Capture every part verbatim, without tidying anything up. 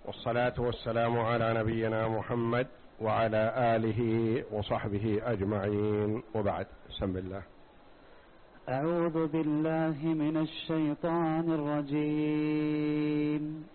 والصلاة والسلام على نبينا محمد وعلى آله وصحبه أجمعين، وبعد. بسم الله. أعوذ بالله من الشيطان الرجيم.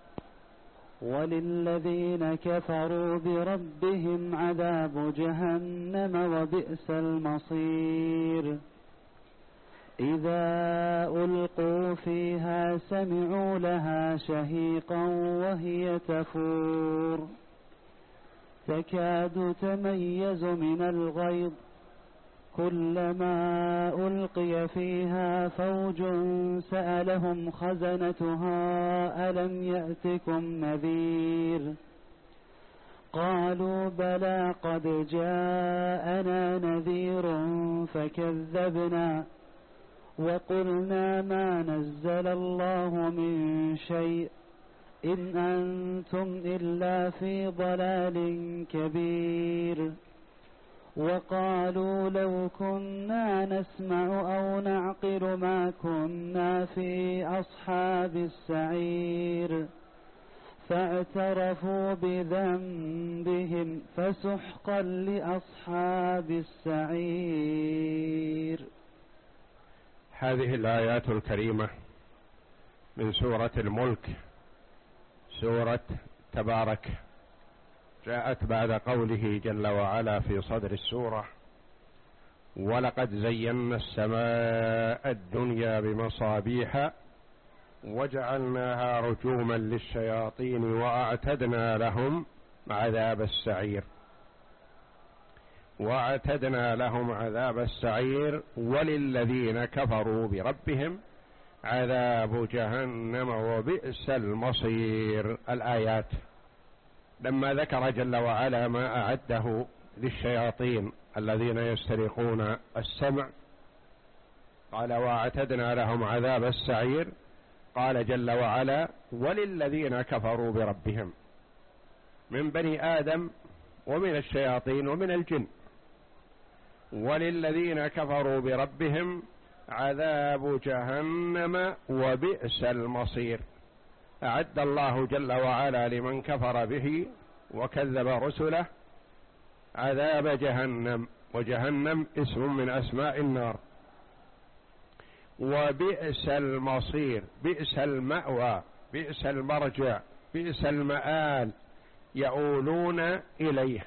وللذين كفروا بربهم عذاب جهنم وبئس المصير. إذا ألقوا فيها سمعوا لها شهيقا وهي تفور تكاد تميز من الغيظ كلما ألقي فيها فوج سألهم خزنتها ألم يأتكم نذير قالوا بلى قد جاءنا نذير فكذبنا وقلنا ما نزل الله من شيء إن أنتم إلا في ضلال كبير. وقالوا لو كنا نسمع أو نعقل ما كنا في أصحاب السعير فاعترفوا بذنبهم فسحقا لأصحاب السعير. هذه الآيات الكريمة من سورة الملك، سورة تبارك، جاءت بعد قوله جل وعلا في صدر السورة: ولقد زينا السماء الدنيا بمصابيح وجعلناها رجوما للشياطين وأعتدنا لهم عذاب السعير وأعتدنا لهم عذاب السعير وللذين كفروا بربهم عذاب جهنم وبئس المصير. الآيات لما ذكر جل وعلا ما أعده للشياطين الذين يسترقون السمع قال: وأعتدنا لهم عذاب السعير. قال جل وعلا: وللذين كفروا بربهم، من بني آدم ومن الشياطين ومن الجن. وللذين كفروا بربهم عذاب جهنم وبئس المصير. أعد الله جل وعلا لمن كفر به وكذب رسله عذاب جهنم، وجهنم اسم من أسماء النار. وبئس المصير، بئس المأوى، بئس المرجع، بئس المآل يؤولون إليه.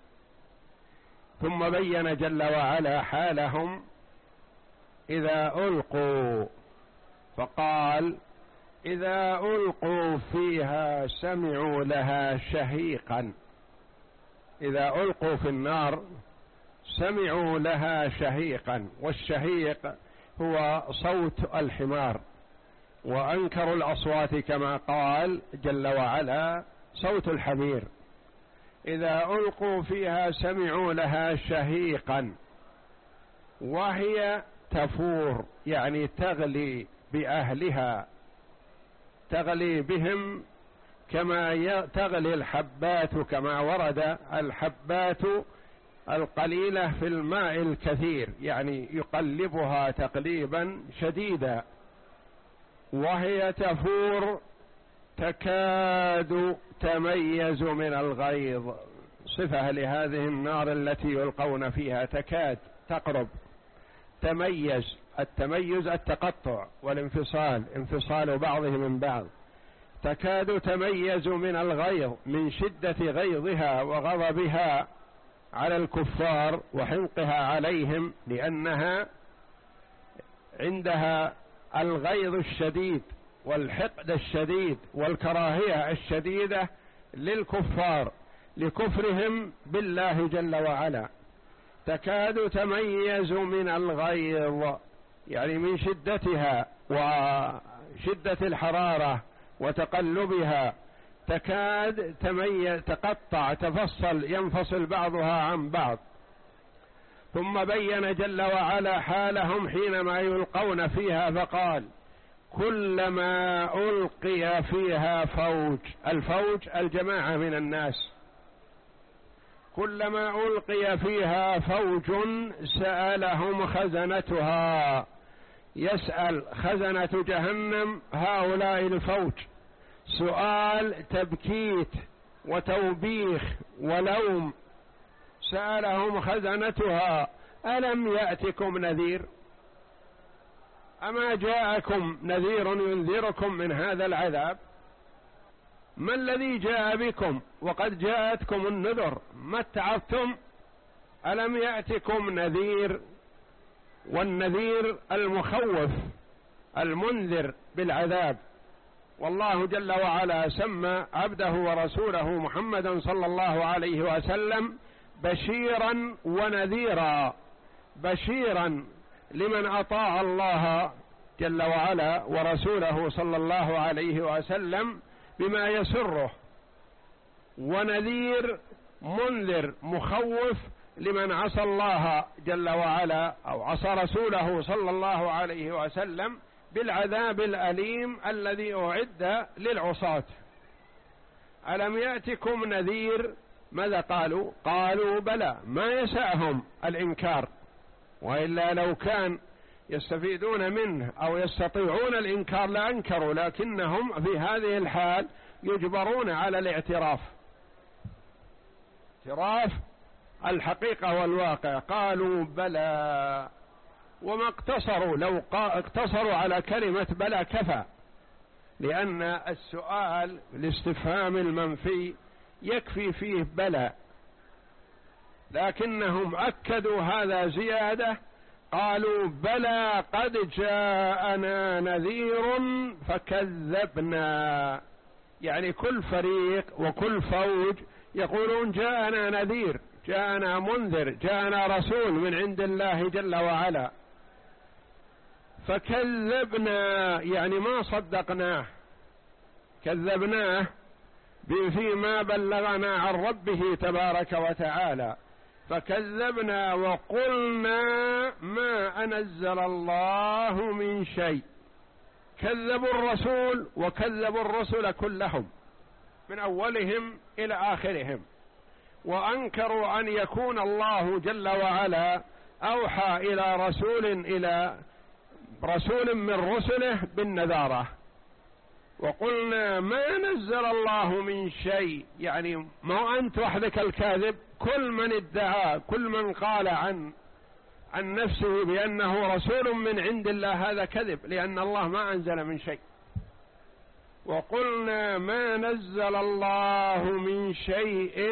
ثم بين جل وعلا حالهم إذا ألقوا، فقال: إذا ألقوا فيها سمعوا لها شهيقا. إذا ألقوا في النار سمعوا لها شهيقا، والشهيق هو صوت الحمار، وأنكر الأصوات كما قال جل وعلا صوت الحمير. إذا ألقوا فيها سمعوا لها شهيقا وهي تفور، يعني تغلي بأهلها، تغلي بهم كما تغلي الحبات، كما ورد الحبات القليلة في الماء الكثير، يعني يقلبها تقليبا شديدا. وهي تفور تكاد تميز من الغيظ، صفة لهذه النار التي يلقون فيها، تكاد، تقرب، تميز. التميز التقطع والانفصال، انفصال بعضه من بعض. تكاد تميز من الغيظ، من شدة غيظها وغضبها على الكفار وحنقها عليهم، لأنها عندها الغيظ الشديد والحقد الشديد والكراهية الشديدة للكفار لكفرهم بالله جل وعلا. تكاد تميز من الغيظ، يعني من شدتها وشدة الحرارة وتقلبها، تكاد تميز، تقطع، تفصل، ينفصل بعضها عن بعض. ثم بين جل وعلا حالهم حينما يلقون فيها فقال: كلما ألقي فيها فوج، الفوج الجماعة من الناس، كلما ألقي فيها فوج سألهم خزنتها، يسأل خزنة جهنم هؤلاء الفوج، سؤال تبكيت وتوبيخ ولوم، سألهم خزنتها ألم يأتكم نذير؟ أما جاءكم نذير ينذركم من هذا العذاب؟ ما الذي جاء بكم وقد جاءتكم النذر؟ ما اتعظتم؟ ألم يأتكم نذير؟ والنذير المخوف المنذر بالعذاب. والله جل وعلا سمى عبده ورسوله محمدا صلى الله عليه وسلم بشيرا ونذيرا، بشيرا لمن أطاع الله جل وعلا ورسوله صلى الله عليه وسلم بما يسره، ونذير منذر مخوف لمن عصى الله جل وعلا أو عصى رسوله صلى الله عليه وسلم بالعذاب الأليم الذي أعد للعصاة. ألم يأتكم نذير؟ ماذا قالوا؟ قالوا بلى، ما يسعهم الإنكار، وإلا لو كان يستفيدون منه أو يستطيعون الإنكار لأنكروا، لكنهم في هذه الحال يجبرون على الاعتراف، اعتراف الحقيقة والواقع. قالوا بلى، وما اقتصروا، لو اقتصروا على كلمة بلى كفى، لأن السؤال الاستفهام المنفي يكفي فيه بلى، لكنهم أكدوا هذا زيادة، قالوا بلى قد جاءنا نذير فكذبنا. يعني كل فريق وكل فوج يقولون جاءنا نذير، جاءنا منذر، جاءنا رسول من عند الله جل وعلا، فكذبنا يعني ما صدقناه، كذبناه فيما بلغنا عن ربه تبارك وتعالى، فكذبنا وقلنا ما أنزل الله من شيء. كذبوا الرسول وكذبوا الرسل كلهم من أولهم إلى آخرهم، وأنكروا أن يكون الله جل وعلا أوحى إلى رسول إلى رسول من رسله بالنذارة. وقلنا ما نزل الله من شيء، يعني ما أنت وحدك الكاذب، كل من ادعى، كل من قال عن عن نفسه بأنه رسول من عند الله هذا كذب، لأن الله ما أنزل من شيء. وقلنا ما نزل الله من شيء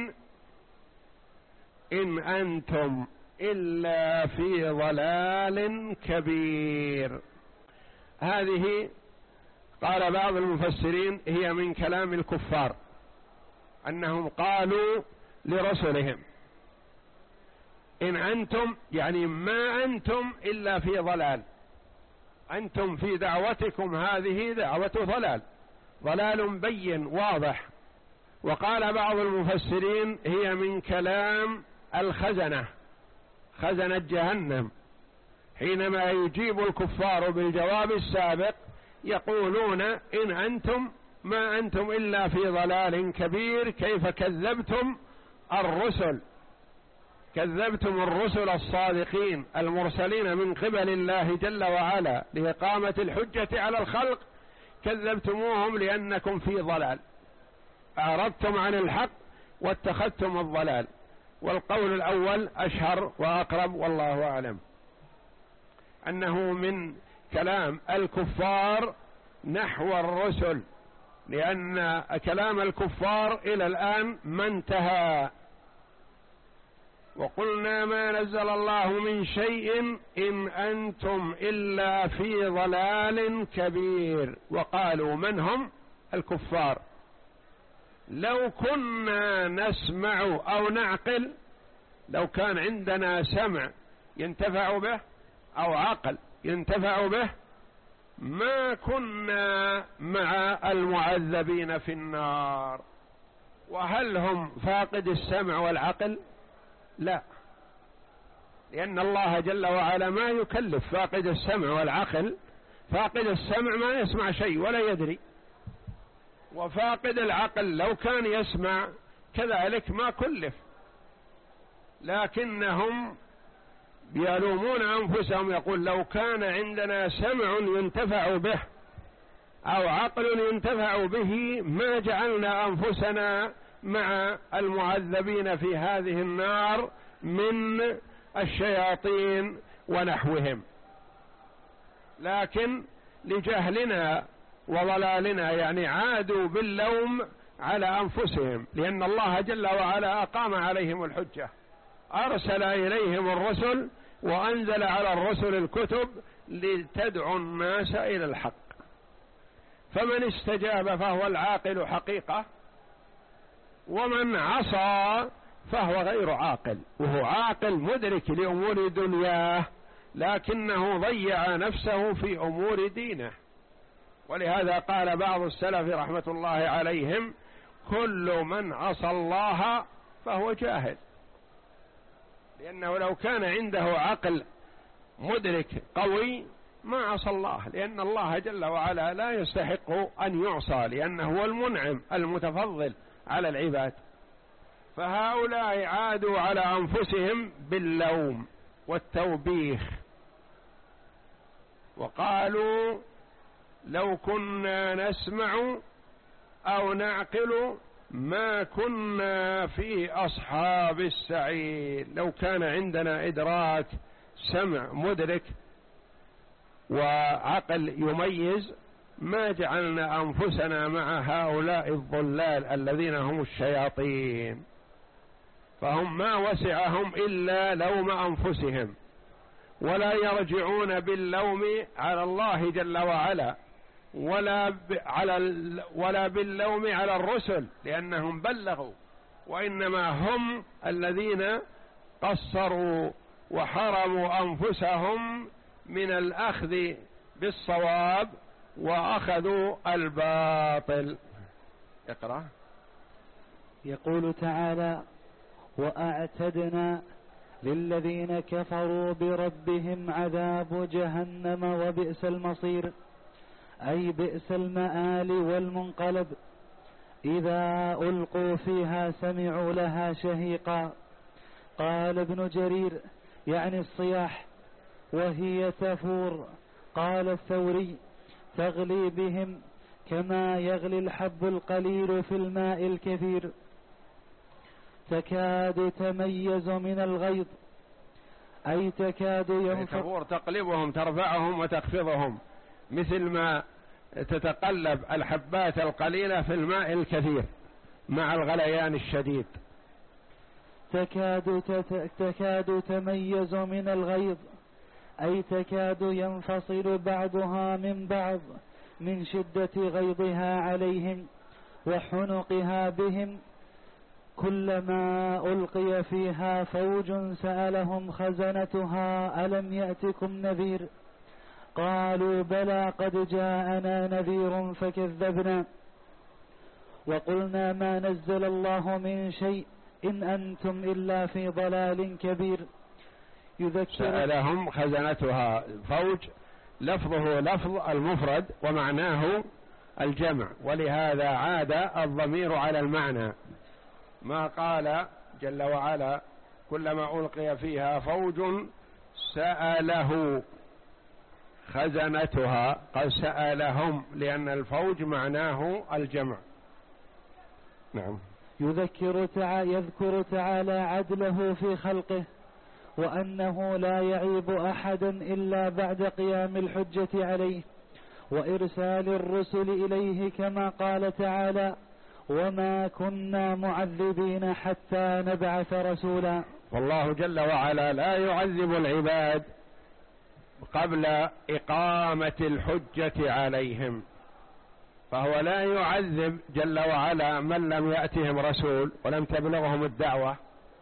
إن أنتم إلا في ضلال كبير. هذه قال بعض المفسرين هي من كلام الكفار، أنهم قالوا لرسلهم إن أنتم، يعني ما أنتم إلا في ضلال، أنتم في دعوتكم هذه دعوة ضلال، ضلال بين واضح. وقال بعض المفسرين هي من كلام الخزنة، خزنة جهنم، حينما يجيب الكفار بالجواب السابق يقولون إن أنتم ما أنتم إلا في ضلال كبير، كيف كذبتم الرسل، كذبتم الرسل الصادقين المرسلين من قبل الله جل وعلا لإقامة الحجة على الخلق، كذبتموهم لأنكم في ضلال، أعرضتم عن الحق واتخذتم الضلال. والقول الأول أشهر وأقرب، والله أعلم، أنه من كلام الكفار نحو الرسل، لأن كلام الكفار إلى الآن ما انتهى. وقلنا ما نزل الله من شيء إن أنتم إلا في ضلال كبير. وقالوا من هم؟ الكفار. لو كنا نسمع أو نعقل، لو كان عندنا سمع ينتفع به أو عقل ينتفع به ما كنا مع المعذبين في النار. وهل هم فاقد السمع والعقل؟ لا، لأن الله جل وعلا ما يكلف فاقد السمع والعقل. فاقد السمع ما يسمع شيء ولا يدري، وفاقد العقل لو كان يسمع كذلك ما كلف، لكنهم يلومون أنفسهم، يقول لو كان عندنا سمع ينتفع به أو عقل ينتفع به ما جعلنا أنفسنا مع المعذبين في هذه النار من الشياطين ونحوهم، لكن لجهلنا وضلالنا يعني عادوا باللوم على أنفسهم، لأن الله جل وعلا أقام عليهم الحجة، أرسل إليهم الرسل وأنزل على الرسل الكتب لتدعو الناس إلى الحق، فمن استجاب فهو العاقل حقيقة، ومن عصى فهو غير عاقل، وهو عاقل مدرك لأمور دنياه لكنه ضيع نفسه في أمور دينه. ولهذا قال بعض السلف رحمة الله عليهم: كل من عصى الله فهو جاهل، لأنه لو كان عنده عقل مدرك قوي ما عصى الله، لأن الله جل وعلا لا يستحق أن يعصى، لأنه هو المنعم المتفضل على العباد. فهؤلاء عادوا على أنفسهم باللوم والتوبيخ، وقالوا: لو كنا نسمع أو نعقل ما كنا في أصحاب السعير. لو كان عندنا إدراك، سمع مدرك وعقل يميز، ما جعلنا أنفسنا مع هؤلاء الضلال الذين هم الشياطين، فهم ما وسعهم إلا لوم أنفسهم، ولا يرجعون باللوم على الله جل وعلا، ولا على ولا باللوم على الرسل لأنهم بلغوا، وإنما هم الذين قصروا وحرموا أنفسهم من الأخذ بالصواب وأخذوا الباطل. اقرأ. يقول تعالى: وأعتدنا للذين كفروا بربهم عذاب جهنم وبئس المصير، أي بئس المآل والمنقلب، إذا ألقوا فيها سمعوا لها شهيقا. قال ابن جرير: يعني الصياح، وهي تفور. قال الثوري: تغلي بهم كما يغلي الحب القليل في الماء الكثير، تكاد تميز من الغيظ، أي تكاد ينفق. تفور تقلبهم، ترفعهم وتخفضهم، مثل ما تتقلب الحبات القليلة في الماء الكثير مع الغليان الشديد. تكاد تكاد تميز من الغيظ، أي تكاد ينفصل بعضها من بعض من شدة غيظها عليهم وحنقها بهم. كلما ألقي فيها فوج سألهم خزنتها ألم يأتكم نذير؟ قالوا بلى قد جاءنا نذير فكذبنا وقلنا ما نزل الله من شيء إن أنتم إلا في ضلال كبير. يذكر سألهم خزنتها، فوج لفظه لفظ المفرد ومعناه الجمع، ولهذا عاد الضمير على المعنى، ما قال جل وعلا كلما ألقي فيها فوج سأله خزنتها، قال سألهم، لأن الفوج معناه الجمع. نعم. يذكر تعالى يذكر تعالى عدله في خلقه، وأنه لا يعيب أحدا إلا بعد قيام الحجة عليه وإرسال الرسل إليه، كما قال تعالى: وما كنا معذبين حتى نبعث رسولا. والله جل وعلا لا يعذب العباد قبل إقامة الحجة عليهم، فهو لا يعذب جل وعلا من لم يأتهم رسول ولم تبلغهم الدعوة،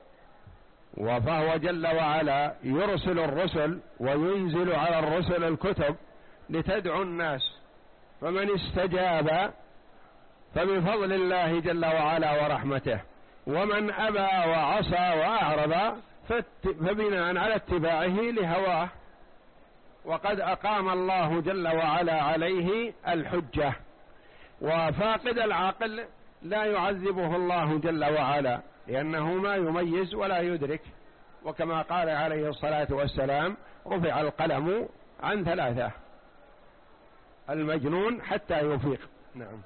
وفهو جل وعلا يرسل الرسل وينزل على الرسل الكتب لتدعو الناس، فمن استجاب فبفضل الله جل وعلا ورحمته، ومن أبى وعصى وأعرض فبناء على اتباعه لهواه، وقد أقام الله جل وعلا عليه الحجة. وفاقد العقل لا يعذبه الله جل وعلا، لأنه ما يميز ولا يدرك، وكما قال عليه الصلاة والسلام: رفع القلم عن ثلاثة. المجنون حتى يفيق. نعم.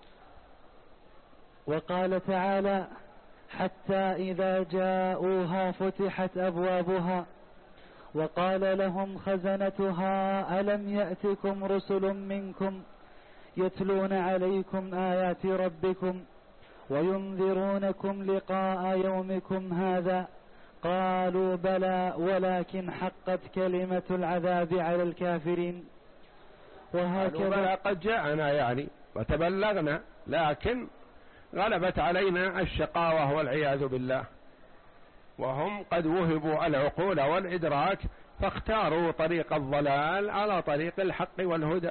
وقال تعالى: حتى إذا جاءوها فتحت أبوابها وقال لهم خزنتها ألم يأتكم رسل منكم يتلون عليكم آيات ربكم وينذرونكم لقاء يومكم هذا قالوا بلى ولكن حقت كلمة العذاب على الكافرين. وهكذا قد جاءنا يعني وتبلغنا، لكن غلبت علينا الشقاوة والعياذ بالله، وهم قد وهبوا العقول والإدراك فاختاروا طريق الضلال على طريق الحق والهدى.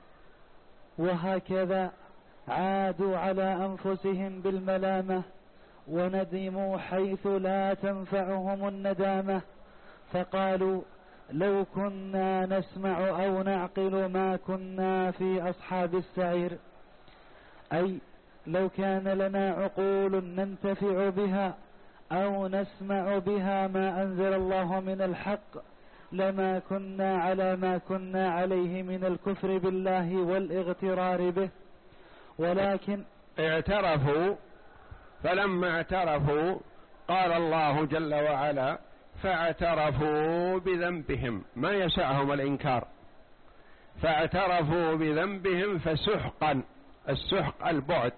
وهكذا عادوا على أنفسهم بالملامة وندموا حيث لا تنفعهم الندامة، فقالوا لو كنا نسمع أو نعقل ما كنا في أصحاب السعير، أي لو كان لنا عقول ننتفع بها أو نسمع بها ما أنزل الله من الحق لما كنا على ما كنا عليه من الكفر بالله والاغترار به. ولكن اعترفوا، فلما اعترفوا قال الله جل وعلا فاعترفوا بذنبهم، ما يسعهم الإنكار، فاعترفوا بذنبهم فسحقا، السحق البعد،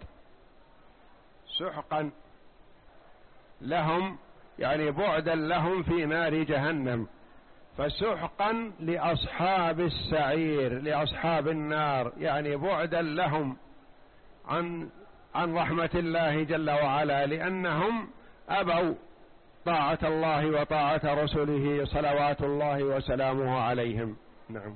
سحقا لهم يعني بعدا لهم في نار جهنم، فسحقا لأصحاب السعير، لأصحاب النار، يعني بعدا لهم عن عن رحمة الله جل وعلا، لأنهم أبوا طاعة الله وطاعة رسله صلوات الله وسلامه عليهم. نعم.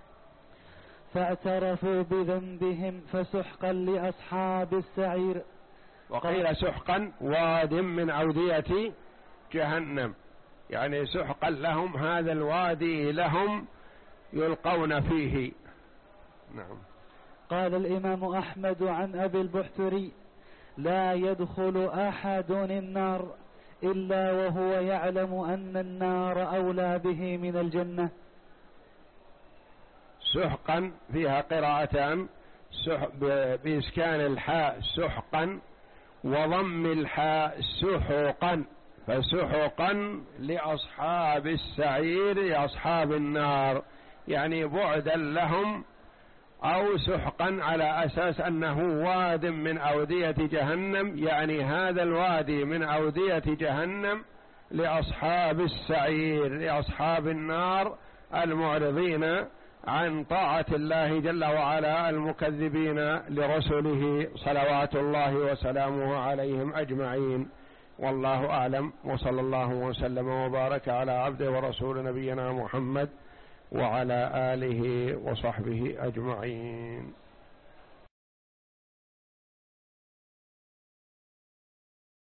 فاعترفوا بذنبهم فسحقا لأصحاب السعير. وقيل سحقا واد من أودية جهنم، يعني سحقا لهم، هذا الوادي لهم يلقون فيه. نعم. قال الإمام أحمد عن أبي البحتري: لا يدخل أحد النار إلا وهو يعلم أن النار أولى به من الجنة. سحقا فيها قراءتان، بإسكان الحاء سحقا وضم الحاء سحقا، فسحقا لأصحاب السعير لأصحاب النار، يعني بعدا لهم، أو سحقا على أساس أنه واد من أودية جهنم، يعني هذا الوادي من أودية جهنم لأصحاب السعير لأصحاب النار المعرضين عن طاعة الله جل وعلا المكذبين لرسله صلوات الله وسلامه عليهم أجمعين. والله أعلم، وصلى الله وسلم وبارك على عبده ورسول نبينا محمد وعلى آله وصحبه أجمعين.